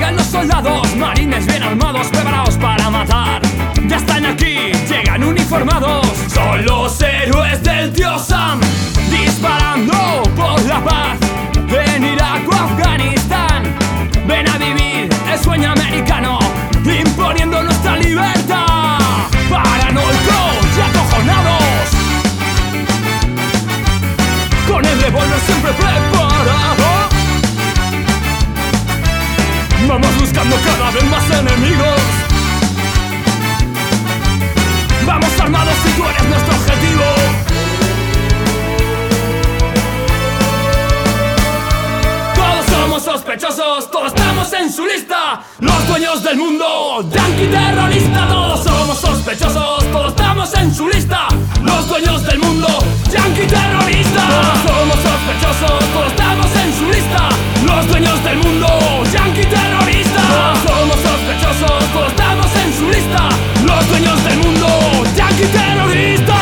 Llegan los soldados, marines bien armados, preparados para matar. Ya están aquí, llegan uniformados. Son los héroes del tío Sam, disparando por la paz en Irak o Afganistán. Ven a vivir el sueño americano, imponiendo nuestra libertad. Paranoicos y acojonados, con el revólver siempre preparado. Vamos buscando cada vez más enemigos. Vamos armados y tú eres nuestro objetivo. Todos somos sospechosos, todos estamos en su lista. Los dueños del mundo, yanqui terrorista. Todos somos sospechosos, todos estamos en su lista. Los dueños del mundo, yanqui terrorista. Todos somos sospechosos, todos estamos en su lista. Los dueños del mundo, yanqui terrorista. Todos somos sospechosos, todos estamos en su lista. Los dueños del mundo, yanqui terrorista.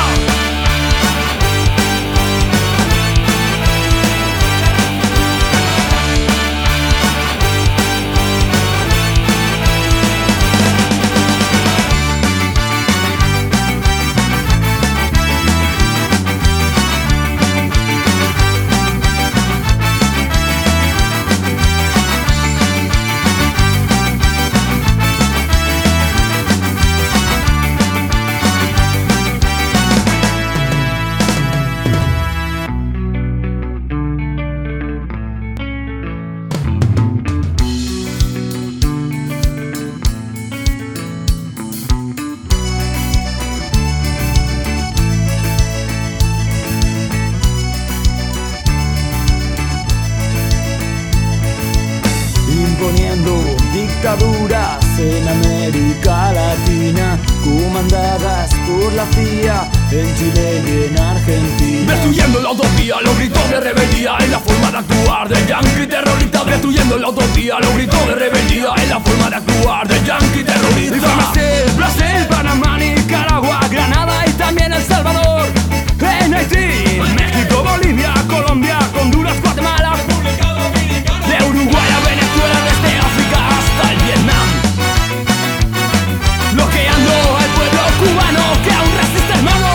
Imponiendo dictaduras en América Latina, comandadas por la CIA en Chile y en Argentina. Destruyendo la utopía, los gritos de rebeldía en la forma de actuar del yanqui terrorista. Destruyendo la utopía, los gritos de rebeldía en la forma de actuar del yanqui terrorista. Brasil, Panamá, Nicaragua, Granada y también El Salvador. En Haití, México, Bolivia, Colombia, Honduras, Guatemala, de Uruguay a Venezuela, desde África hasta el Vietnam. Bloqueando al pueblo cubano que aún resiste, hermano.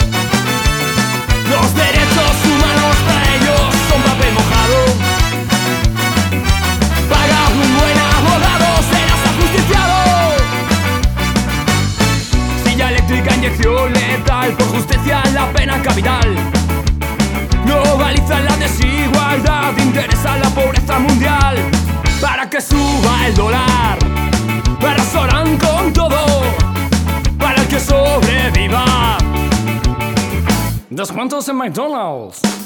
Los derechos humanos para ellos son papel mojado. Paga un buen abogado, serás ajusticiado. Silla eléctrica, inyección letal, por justicia la pena capital. Globalizan la desigualdad, interesa la pobreza mundial. Para que suba el dólar, arrasarán con todo, para el que sobreviva. Descuentos en McDonald's.